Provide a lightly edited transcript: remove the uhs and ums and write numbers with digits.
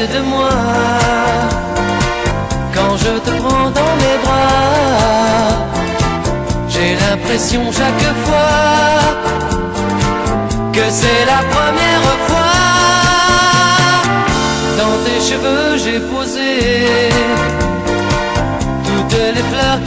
de moi. Quand je te prends dans mes bras, j'ai l'impression chaque fois que c'est la première fois. Dans tes cheveux j'ai posé toutes les fleurs